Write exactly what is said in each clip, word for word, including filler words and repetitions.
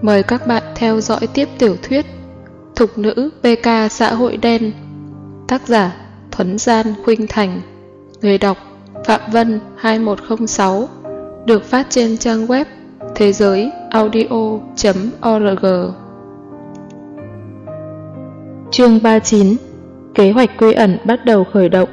Mời các bạn theo dõi tiếp tiểu thuyết Thục nữ pê ca xã hội đen. Tác giả Thuấn Gian Khuynh Thành. Người đọc Phạm Vân hai một không sáu. Được phát trên trang web thế giới audio chấm org. Chương ba mươi chín. Kế hoạch quy ẩn bắt đầu khởi động.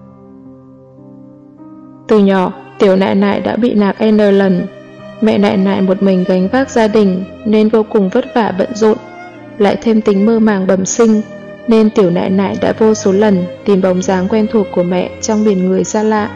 Từ nhỏ, tiểu nại nại đã bị nạc N lần. Mẹ nại nại một mình gánh vác gia đình nên vô cùng vất vả bận rộn, lại thêm tính mơ màng bẩm sinh, nên tiểu nại nại đã vô số lần tìm bóng dáng quen thuộc của mẹ trong biển người xa lạ.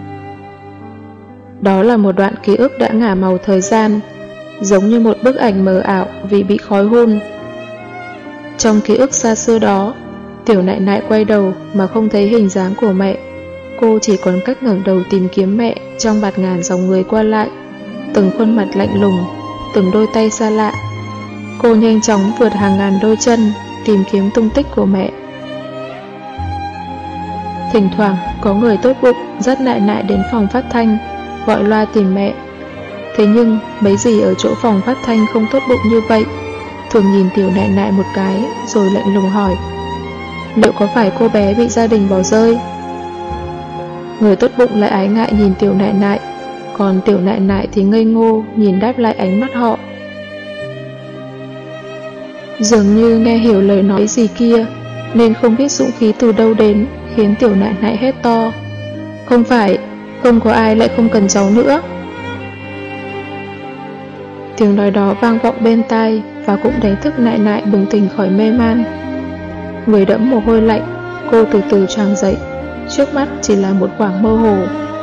Đó là một đoạn ký ức đã ngả màu thời gian, giống như một bức ảnh mờ ảo vì bị khói hun. Trong ký ức xa xưa đó, tiểu nại nại quay đầu mà không thấy hình dáng của mẹ. Cô chỉ còn cách ngẩng đầu tìm kiếm mẹ trong bạt ngàn dòng người qua lại, từng khuôn mặt lạnh lùng, từng đôi tay xa lạ. Cô nhanh chóng vượt hàng ngàn đôi chân tìm kiếm tung tích của mẹ. Thỉnh thoảng có người tốt bụng dắt nại nại đến phòng phát thanh gọi loa tìm mẹ. Thế nhưng mấy gì ở chỗ phòng phát thanh không tốt bụng như vậy, thường nhìn tiểu nại nại một cái rồi lạnh lùng hỏi: liệu có phải cô bé bị gia đình bỏ rơi? Người tốt bụng lại ái ngại nhìn tiểu nại nại, còn tiểu nại nại thì ngây ngô nhìn đáp lại ánh mắt họ. Dường như nghe hiểu lời nói gì kia, nên không biết dũng khí từ đâu đến khiến tiểu nại nại hét to: không phải, không có ai lại không cần cháu nữa. Tiếng nói đó vang vọng bên tai và cũng đánh thức nại nại bừng tỉnh khỏi mê man. Người đẫm mồ hôi lạnh, cô từ từ choàng dậy, trước mắt chỉ là một khoảng mơ hồ.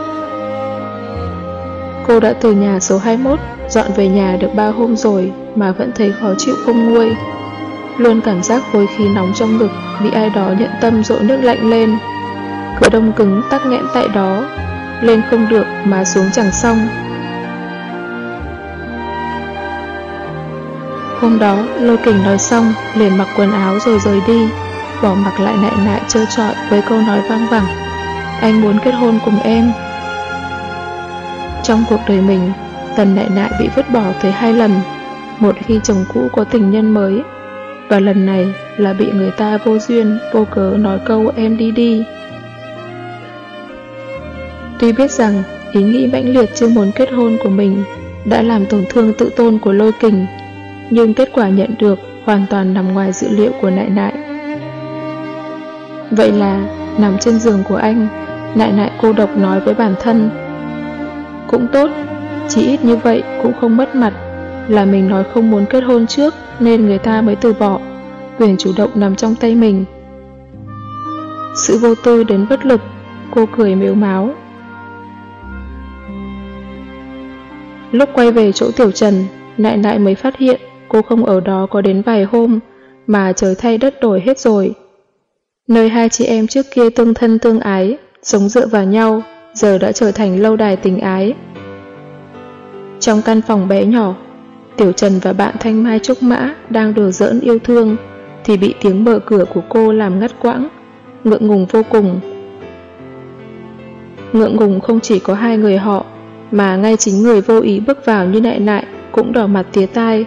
Cô đã từ nhà số hai mươi mốt dọn về nhà được ba hôm rồi mà vẫn thấy khó chịu không nguôi. Luôn cảm giác khối khí nóng trong ngực bị ai đó nhận tâm dội nước lạnh lên. Cứ đông cứng tắc nghẽn tại đó, lên không được mà xuống chẳng xong. Hôm đó Lôi Kình nói xong liền mặc quần áo rồi rời đi, bỏ mặc lại nại nại trơ trọi với câu nói văng vẳng: anh muốn kết hôn cùng em. Trong cuộc đời mình, Tần nại nại bị vứt bỏ tới hai lần. Một khi chồng cũ có tình nhân mới, và lần này là bị người ta vô duyên vô cớ nói câu em đi đi. Tuy biết rằng ý nghĩ mãnh liệt chưa muốn kết hôn của mình đã làm tổn thương tự tôn của Lôi Kình, nhưng kết quả nhận được hoàn toàn nằm ngoài dự liệu của nại nại. Vậy là nằm trên giường của anh, nại nại cô độc nói với bản thân: cũng tốt, chỉ ít như vậy cũng không mất mặt, là mình nói không muốn kết hôn trước nên người ta mới từ bỏ, quyền chủ động nằm trong tay mình. Sự vô tư đến bất lực, cô cười mếu máo. Lúc quay về chỗ Tiểu Trần, nại nại mới phát hiện cô không ở đó có đến vài hôm mà trời thay đất đổi hết rồi. Nơi hai chị em trước kia tương thân tương ái, sống dựa vào nhau, giờ đã trở thành lâu đài tình ái. Trong căn phòng bé nhỏ, Tiểu Trần và bạn Thanh Mai Trúc Mã đang đùa giỡn yêu thương thì bị tiếng mở cửa của cô làm ngắt quãng, ngượng ngùng vô cùng. Ngượng ngùng không chỉ có hai người họ, mà ngay chính người vô ý bước vào như nại nại cũng đỏ mặt tía tai.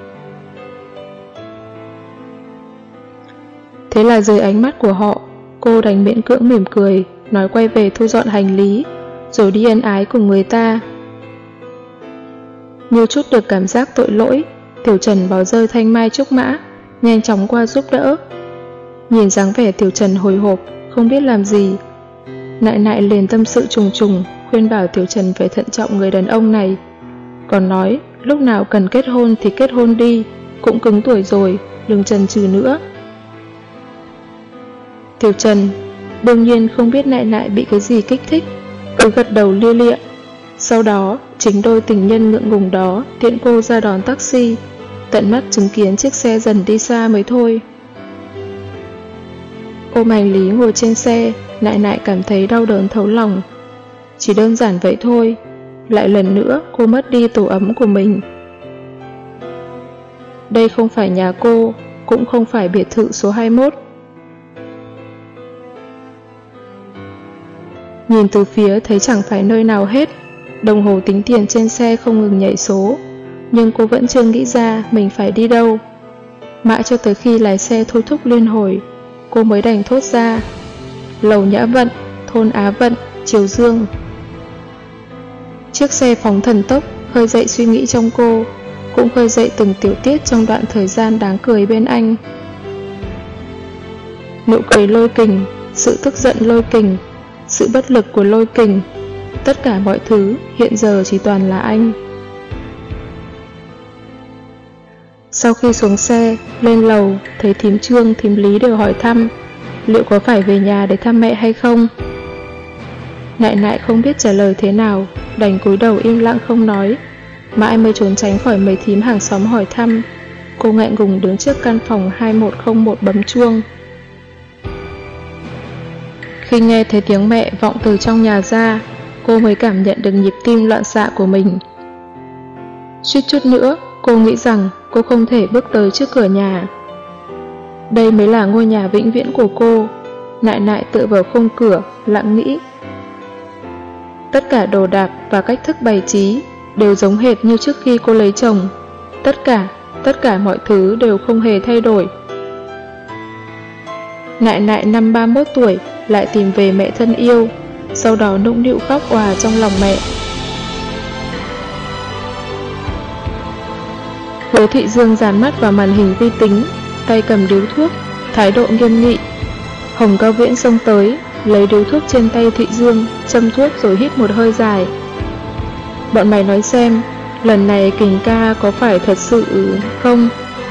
Thế là dưới ánh mắt của họ, cô đành miễn cưỡng mỉm cười, nói quay về thu dọn hành lý, rồi đi ân ái cùng người ta. Như chút được cảm giác tội lỗi, Tiểu Trần bỏ rơi Thanh Mai Trúc Mã, nhanh chóng qua giúp đỡ. Nhìn dáng vẻ Tiểu Trần hồi hộp, không biết làm gì, nại nại liền tâm sự trùng trùng, khuyên bảo Tiểu Trần phải thận trọng người đàn ông này. Còn nói, lúc nào cần kết hôn thì kết hôn đi, cũng cứng tuổi rồi, đừng chần chừ nữa. Tiểu Trần đương nhiên không biết nại nại bị cái gì kích thích, cứ gật đầu lia lịa. Sau đó, chính đôi tình nhân ngượng ngùng đó tiện cô ra đón taxi, tận mắt chứng kiến chiếc xe dần đi xa mới thôi. Ôm hành lý ngồi trên xe, nại nại cảm thấy đau đớn thấu lòng. Chỉ đơn giản vậy thôi, lại lần nữa cô mất đi tổ ấm của mình. Đây không phải nhà cô, cũng không phải biệt thự số hai mươi mốt. Nhìn từ phía thấy chẳng phải nơi nào hết. Đồng hồ tính tiền trên xe không ngừng nhảy số. nhưng cô vẫn chưa nghĩ ra mình phải đi đâu. Mãi cho tới khi lái xe thôi thúc liên hồi, cô mới đành thốt ra: Lầu Nhã Vận, thôn Á Vận, Triều Dương. Chiếc xe phóng thần tốc, khơi dậy suy nghĩ trong cô, cũng khơi dậy từng tiểu tiết trong đoạn thời gian đáng cười bên anh. Nụ cười Lôi Kình, sự tức giận Lôi Kình, sự bất lực của Lôi Kình, tất cả mọi thứ hiện giờ chỉ toàn là anh. Sau khi xuống xe, lên lầu, thấy thím Trương, thím Lý đều hỏi thăm liệu có phải về nhà để thăm mẹ hay không. Nại nại không biết trả lời thế nào, đành cúi đầu im lặng không nói, mãi mới trốn tránh khỏi mấy thím hàng xóm hỏi thăm. Cô ngại ngùng đứng trước căn phòng hai một không một bấm chuông. Khi nghe thấy tiếng mẹ vọng từ trong nhà ra, cô mới cảm nhận được nhịp tim loạn xạ của mình. Suýt chút nữa, cô nghĩ rằng cô không thể bước tới trước cửa nhà. Đây mới là ngôi nhà vĩnh viễn của cô. Nại nại tựa vào khung cửa, lặng nghĩ. Tất cả đồ đạc và cách thức bày trí đều giống hệt như trước khi cô lấy chồng. Tất cả, tất cả mọi thứ đều không hề thay đổi. Nại nại năm ba mươi mốt tuổi lại tìm về mẹ thân yêu, sau đó nũng nịu khóc òa trong lòng mẹ. Hứa Thị Dương dán mắt vào màn hình vi tính, tay cầm điếu thuốc, thái độ nghiêm nghị. Hồng Cao Viễn xông tới, lấy điếu thuốc trên tay Thị Dương, châm thuốc rồi hít một hơi dài. Bọn mày nói xem, lần này Kình ca có phải thật sự không?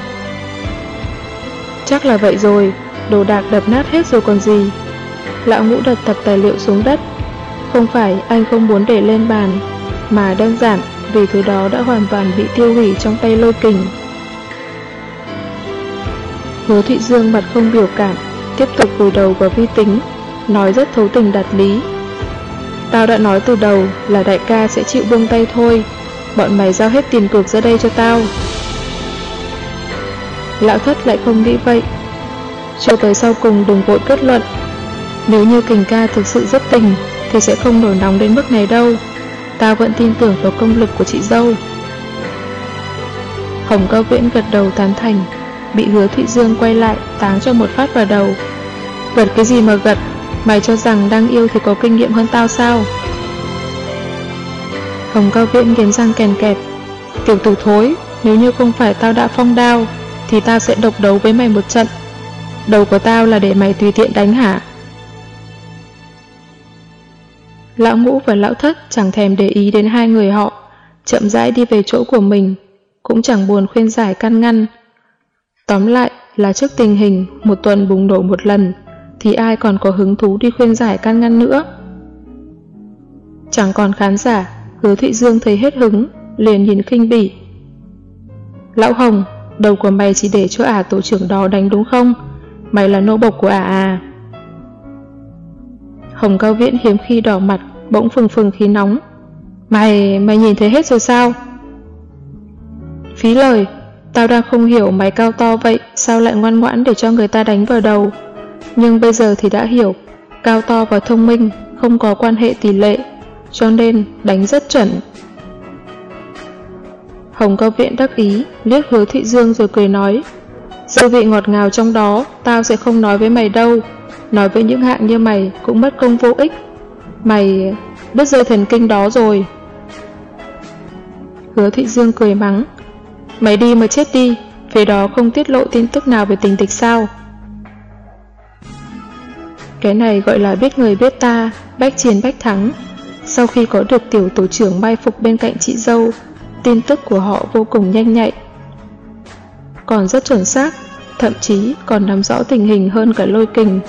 Chắc là vậy rồi, đồ đạc đập nát hết rồi còn gì. Lão Ngũ đặt tập tài liệu xuống đất. Không phải anh không muốn để lên bàn, mà đơn giản vì thứ đó đã hoàn toàn bị tiêu hủy trong tay Lôi Kình. Hứa Thị Dương mặt không biểu cảm, tiếp tục vùi đầu vào vi tính, nói rất thấu tình đạt lý. Tao đã nói từ đầu là đại ca sẽ chịu buông tay thôi, bọn mày giao hết tiền cược ra đây cho tao. Lão Thất lại không nghĩ vậy. Cho tới sau cùng đừng vội kết luận. Nếu như Kình ca thực sự rất tình thì sẽ không nổi nóng đến mức này đâu. Tao vẫn tin tưởng vào công lực của chị dâu. Hồng Cao Viễn gật đầu tán thành, bị Hứa Thị Dương quay lại táng cho một phát vào đầu. Gật cái gì mà gật, mày cho rằng đang yêu thì có kinh nghiệm hơn tao sao? Hồng Cao Viễn nghiến răng kèn kẹt. Tiểu tử thối, nếu như không phải tao đã phong đao thì tao sẽ độc đấu với mày một trận. Đầu của tao là để mày tùy tiện đánh hả? Lão Ngũ và Lão Thất chẳng thèm để ý đến hai người họ, chậm rãi đi về chỗ của mình, cũng chẳng buồn khuyên giải can ngăn. Tóm lại là trước tình hình một tuần bùng nổ một lần thì ai còn có hứng thú đi khuyên giải can ngăn nữa. Chẳng còn khán giả, Hứa Thị Dương thấy hết hứng, liền nhìn khinh bỉ. Lão Hồng, đầu của mày chỉ để cho ả tổ trưởng đó đánh đúng không? Mày là nô bộc của ả à? Hồng Cao Viễn hiếm khi đỏ mặt, bỗng phừng phừng khí nóng. Mày, mày nhìn thấy hết rồi sao? Phí lời, tao đang không hiểu mày cao to vậy, sao lại ngoan ngoãn để cho người ta đánh vào đầu. Nhưng bây giờ thì đã hiểu, cao to và thông minh không có quan hệ tỷ lệ, cho nên đánh rất chuẩn. Hồng Cao Viễn đắc ý, liếc Hứa Thị Dương rồi cười nói. Dư vị ngọt ngào trong đó, tao sẽ không nói với mày đâu. Nói với những hạng như mày cũng mất công vô ích. Mày đứt dây thần kinh đó rồi. Hứa Thị Dương cười mắng. Mày đi mà chết đi, phía đó không tiết lộ tin tức nào về tình địch sao? Cái này gọi là biết người biết ta, bách chiến bách thắng. Sau khi có được tiểu tổ trưởng mai phục bên cạnh chị dâu, tin tức của họ vô cùng nhanh nhạy, còn rất chuẩn xác, thậm chí còn nắm rõ tình hình hơn cả Lôi Kình.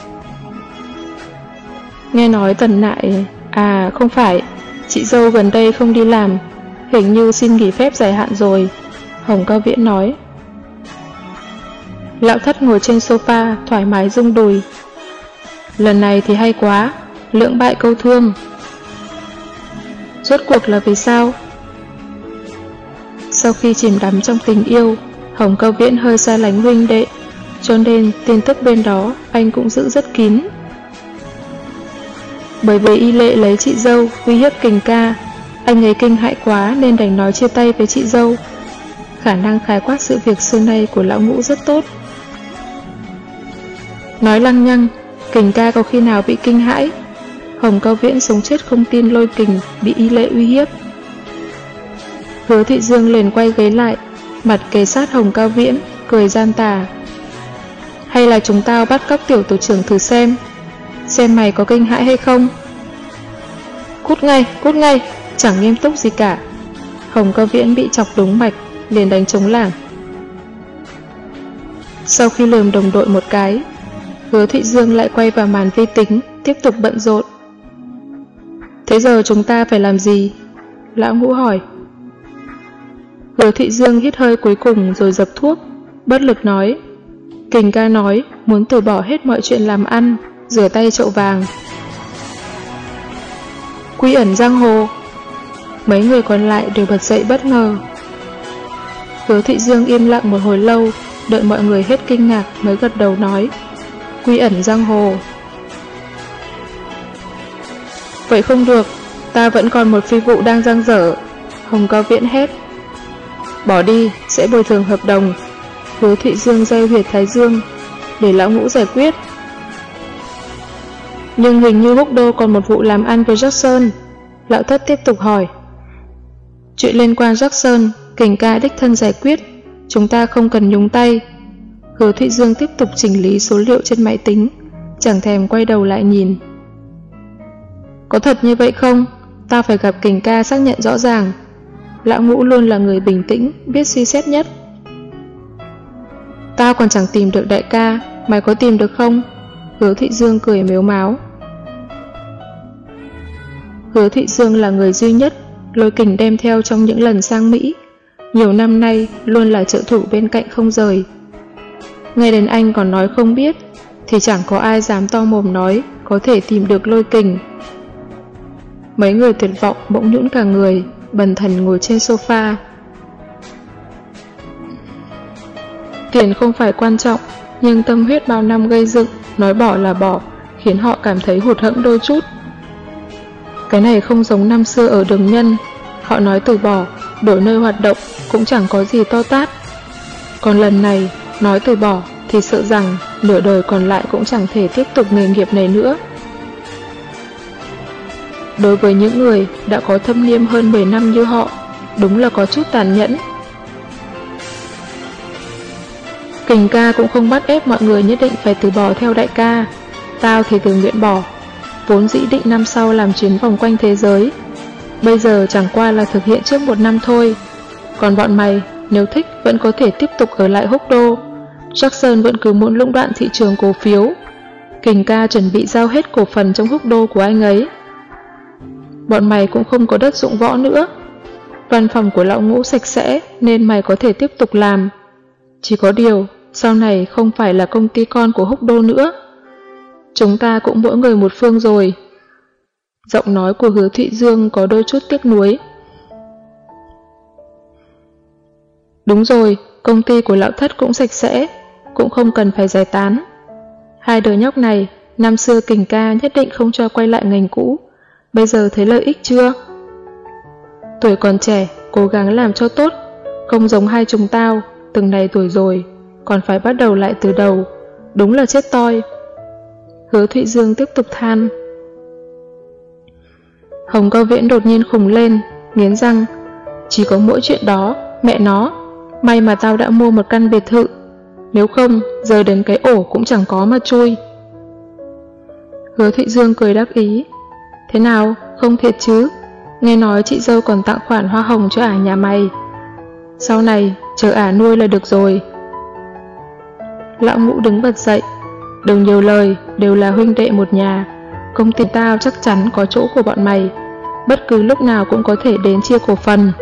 Nghe nói Tần Nại... À không phải, chị dâu gần đây không đi làm, hình như xin nghỉ phép dài hạn rồi, Hồng Cao Viễn nói. Lão Thất ngồi trên sofa thoải mái rung đùi. Lần này thì hay quá, lưỡng bại câu thương. Rốt cuộc là vì sao? Sau khi chìm đắm trong tình yêu, Hồng Cao Viễn hơi xa lánh huynh đệ, cho nên tin tức bên đó anh cũng giữ rất kín. Bởi vì Y Lệ lấy chị dâu uy hiếp Kình ca, anh ấy kinh hãi quá nên đành nói chia tay với chị dâu. khả năng khái quát sự việc xưa nay của lão Ngũ rất tốt. Nói lăng nhăng, Kình ca có khi nào bị kinh hãi? Hồng Cao Viễn sống chết không tin Lôi Kình bị y lệ uy hiếp. Hứa Thị Dương liền quay ghế lại, mặt kề sát Hồng Cao Viễn, cười gian tà. Hay là chúng tao bắt cóc tiểu tổ trưởng thử xem, xem mày có kinh hãi hay không? Cút ngay, cút ngay, chẳng nghiêm túc gì cả. Hồng Cao Viễn bị chọc đúng mạch, liền đánh trống lảng. Sau khi lườm đồng đội một cái, Hứa Thị Dương lại quay vào màn vi tính, tiếp tục bận rộn. Thế giờ chúng ta phải làm gì? Lão Ngũ hỏi. Hứa Thị Dương hít hơi cuối cùng rồi dập thuốc, bất lực nói. Kình ca nói muốn từ bỏ hết mọi chuyện làm ăn, rửa tay chậu vàng. Quy ẩn giang hồ. Mấy người còn lại đều bật dậy bất ngờ. Hứa Thị Dương im lặng một hồi lâu, đợi mọi người hết kinh ngạc mới gật đầu nói. Quy ẩn giang hồ. Vậy không được, ta vẫn còn một phi vụ đang dang dở. Hồng Cao Viễn hét. Bỏ đi, sẽ bồi thường hợp đồng. Hứa Thị Dương gieo huyệt thái dương, để lão Ngũ giải quyết. Nhưng hình như Húc Đô còn một vụ làm ăn với Jackson. Lão Thất tiếp tục hỏi. Chuyện liên quan Jackson, Kình ca đích thân giải quyết, chúng ta không cần nhúng tay. Hứa Thị Dương tiếp tục chỉnh lý số liệu trên máy tính, chẳng thèm quay đầu lại nhìn. Có thật như vậy không? Ta phải gặp Kình ca xác nhận rõ ràng. Lão Ngũ luôn là người bình tĩnh, biết suy xét nhất. Tao còn chẳng tìm được đại ca, mày có tìm được không? Hứa Thị Dương cười mếu máo. Hứa Thị Dương là người duy nhất Lôi Kình đem theo trong những lần sang Mỹ. Nhiều năm nay luôn là trợ thủ bên cạnh không rời. Ngay đến anh còn nói không biết, thì chẳng có ai dám to mồm nói có thể tìm được Lôi Kình. Mấy người tuyệt vọng bỗng nhũn cả người, bần thần ngồi trên sofa. Tiền không phải quan trọng, nhưng tâm huyết bao năm gây dựng, nói bỏ là bỏ, khiến họ cảm thấy hụt hẫng đôi chút. Cái này không giống năm xưa ở Đường Nhân, họ nói từ bỏ, đổi nơi hoạt động cũng chẳng có gì to tát. Còn lần này, nói từ bỏ thì sợ rằng nửa đời còn lại cũng chẳng thể tiếp tục nghề nghiệp này nữa. Đối với những người đã có thâm niên hơn mười năm như họ, đúng là có chút tàn nhẫn. Kình ca cũng không bắt ép mọi người nhất định phải từ bỏ theo đại ca. Tao thì tự nguyện bỏ, vốn dĩ định năm sau làm chuyến vòng quanh thế giới. Bây giờ chẳng qua là thực hiện trước một năm thôi. Còn bọn mày, nếu thích vẫn có thể tiếp tục ở lại Húc Đô. Jackson vẫn cứ muốn lũng đoạn thị trường cổ phiếu. Kình ca chuẩn bị giao hết cổ phần trong Húc Đô của anh ấy. Bọn mày cũng không có đất dụng võ nữa. Văn phòng của lão Ngũ sạch sẽ nên mày có thể tiếp tục làm. Chỉ có điều, sau này không phải là công ty con của Húc Đô nữa. Chúng ta cũng mỗi người một phương rồi. Giọng nói của Hứa Thị Dương có đôi chút tiếc nuối. Đúng rồi, công ty của lão Thất cũng sạch sẽ, cũng không cần phải giải tán. Hai đứa nhóc này, năm xưa Kình ca nhất định không cho quay lại ngành cũ. Bây giờ thấy lợi ích chưa? Tuổi còn trẻ, cố gắng làm cho tốt, không giống hai chúng tao, từng này tuổi rồi, còn phải bắt đầu lại từ đầu, đúng là chết toi. Hứa Thị Dương tiếp tục than. Hồng Cao Viễn đột nhiên khùng lên, nghiến răng. Chỉ có mỗi chuyện đó, mẹ nó, may mà tao đã mua một căn biệt thự, nếu không, giờ đến cái ổ cũng chẳng có mà chui. Hứa Thị Dương cười đắc ý. Thế nào, không thiệt chứ? Nghe nói chị dâu còn tặng khoản hoa hồng cho ả nhà mày. Sau này, chờ ả nuôi là được rồi. Lão Ngũ đứng bật dậy. Đừng nhiều lời, đều là huynh đệ một nhà. Công ty tao chắc chắn có chỗ của bọn mày. Bất cứ lúc nào cũng có thể đến chia cổ phần.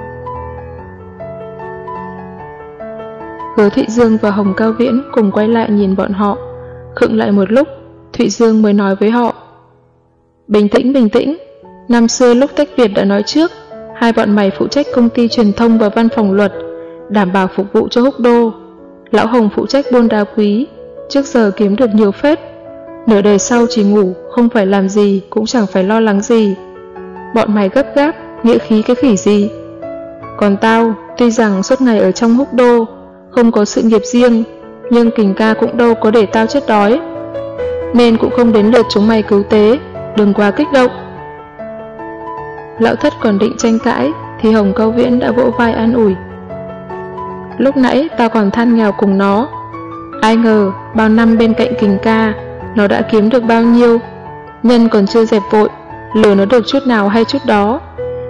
Hứa Thị Dương và Hồng Cao Viễn cùng quay lại nhìn bọn họ. Khựng lại một lúc, Thụy Dương mới nói với họ. Bình tĩnh, bình tĩnh. Năm xưa lúc tách biệt đã nói trước, hai bọn mày phụ trách công ty truyền thông và văn phòng luật, đảm bảo phục vụ cho Húc Đô. Lão Hồng phụ trách buôn đá quý, trước giờ kiếm được nhiều phết. Nửa đời sau chỉ ngủ, không phải làm gì, cũng chẳng phải lo lắng gì. Bọn mày gấp gáp, nghĩa khí cái khỉ gì? Còn tao, tuy rằng suốt ngày ở trong húc đô, không có sự nghiệp riêng, nhưng Kình ca cũng đâu có để tao chết đói. Nên cũng không đến lượt chúng mày cứu tế, đừng quá kích động. Lão Thất còn định tranh cãi, thì Hồng Cao Viễn đã vỗ vai an ủi. Lúc nãy tao còn than nghèo cùng nó. Ai ngờ, bao năm bên cạnh Kình ca, nó đã kiếm được bao nhiêu. Nhân còn chưa dẹp vội, lừa nó được chút nào hay chút đó.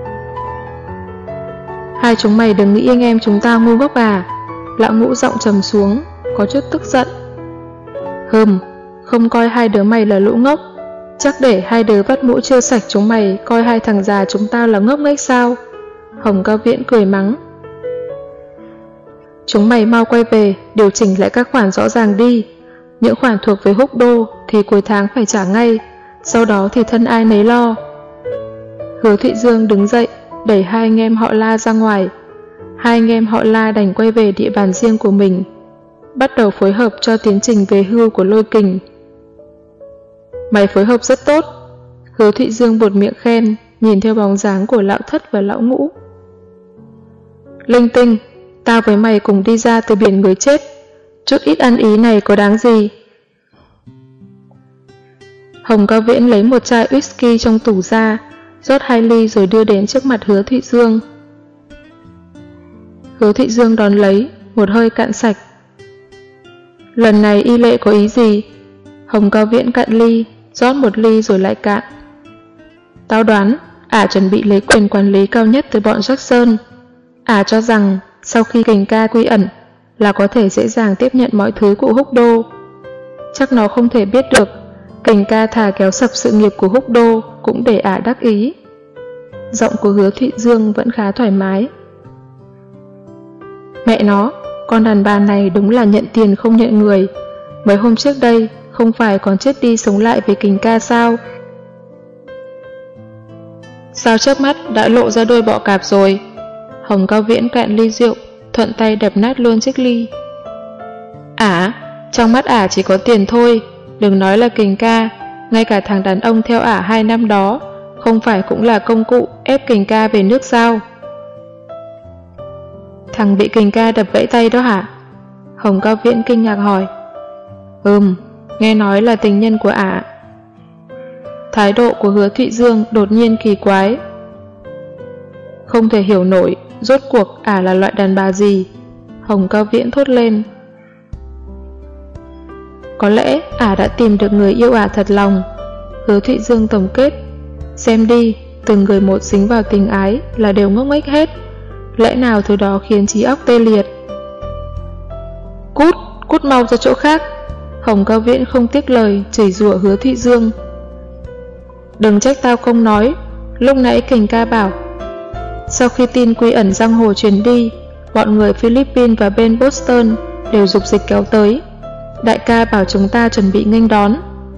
Hai chúng mày đừng nghĩ anh em chúng ta ngu ngốc à. Lão Ngũ giọng trầm xuống, có chút tức giận. Hừm, không coi hai đứa mày là lũ ngốc. Chắc để hai đứa vắt mũi chưa sạch chúng mày coi hai thằng già chúng ta là ngốc nghếch sao? Hồng Cao Viễn cười mắng. Chúng mày mau quay về, điều chỉnh lại các khoản rõ ràng đi. Những khoản thuộc về húc đô thì cuối tháng phải trả ngay, sau đó thì thân ai nấy lo. Hứa Thụy Dương đứng dậy, đẩy hai anh em họ La ra ngoài. Hai anh em họ La đành quay về địa bàn riêng của mình, bắt đầu phối hợp cho tiến trình về hưu của Lôi Kình. Mày phối hợp rất tốt. Hứa Thụy Dương buột miệng khen, nhìn theo bóng dáng của Lão Thất và Lão Ngũ. Linh Tinh, tao với mày cùng đi ra từ biển người chết, chút ít ăn ý này có đáng gì? Hồng Cao Viễn lấy một chai whisky trong tủ ra, rót hai ly rồi đưa đến trước mặt Hứa Thụy Dương. Hứa Thụy Dương đón lấy, một hơi cạn sạch. Lần này y lệ có ý gì? Hồng Cao Viễn cạn ly, rót một ly rồi lại cạn. Tao đoán, ả chuẩn bị lấy quyền quản lý cao nhất từ bọn Jackson. Ả cho rằng, sau khi Kình ca quy ẩn, là có thể dễ dàng tiếp nhận mọi thứ của húc đô. Chắc nó không thể biết được, Kình ca thà kéo sập sự nghiệp của húc đô cũng để ả đắc ý. Giọng của Hứa Thụy Dương vẫn khá thoải mái. Mẹ nó, con đàn bà này đúng là nhận tiền không nhận người. Mấy hôm trước đây, không phải còn chết đi sống lại với Kình ca sao? Sao chớp mắt đã lộ ra đôi bọ cạp rồi? Hồng Cao Viễn cạn ly rượu, thuận tay đập nát luôn chiếc ly. Ả, trong mắt ả chỉ có tiền thôi, đừng nói là Kình ca, ngay cả thằng đàn ông theo ả hai năm đó, không phải cũng là công cụ ép Kình ca về nước sao? Thằng bị Kình ca đập gãy tay đó hả? Hồng Cao Viễn kinh ngạc hỏi. Ừm, nghe nói là tình nhân của ả. Thái độ của Hứa Thụy Dương đột nhiên kỳ quái. Không thể hiểu nổi, rốt cuộc ả là loại đàn bà gì? Hồng Cao Viễn thốt lên. Có lẽ ả đã tìm được người yêu ả thật lòng. Hứa Thụy Dương tổng kết. Xem đi, từng người một dính vào tình ái là đều ngốc nghếch hết. Lẽ nào thứ đó khiến trí óc tê liệt? Cút, cút mau ra chỗ khác. Hồng Cao Viễn không tiếc lời chửi rủa Hứa Thụy Dương. Đừng trách tao không nói, lúc nãy Kình ca bảo. Sau khi tin quy ẩn giang hồ truyền đi, bọn người Philippines và bên Boston đều dục dịch kéo tới. Đại ca bảo chúng ta chuẩn bị nghênh đón.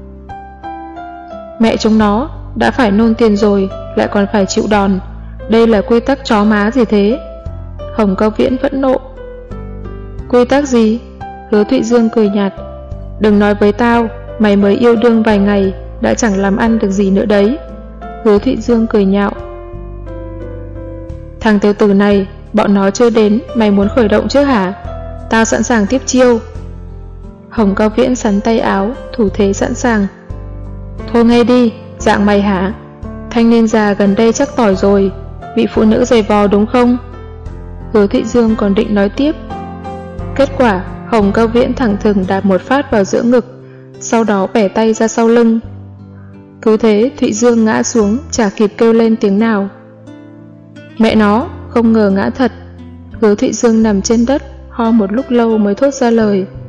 Mẹ chúng nó đã phải nôn tiền rồi, lại còn phải chịu đòn. Đây là quy tắc chó má gì thế? Hồng Cao Viễn phẫn nộ. Quy tắc gì? Hứa Thụy Dương cười nhạt. Đừng nói với tao, mày mới yêu đương vài ngày đã chẳng làm ăn được gì nữa đấy. Hứa Thụy Dương cười nhạo. Thằng tiểu tử này, bọn nó chưa đến, mày muốn khởi động chứ hả? Tao sẵn sàng tiếp chiêu. Hồng Cao Viễn sắn tay áo, thủ thế sẵn sàng. Thôi ngay đi, dạng mày hả? Thanh niên già gần đây chắc tỏi rồi, bị phụ nữ giày vò đúng không? Hứa Thụy Dương còn định nói tiếp. Kết quả, Hồng Cao Viễn thẳng thừng đạp một phát vào giữa ngực, sau đó bẻ tay ra sau lưng. Cứ thế Thụy Dương ngã xuống, chả kịp kêu lên tiếng nào. Mẹ nó, không ngờ ngã thật. Hứa Thụy Dương nằm trên đất, ho một lúc lâu mới thốt ra lời.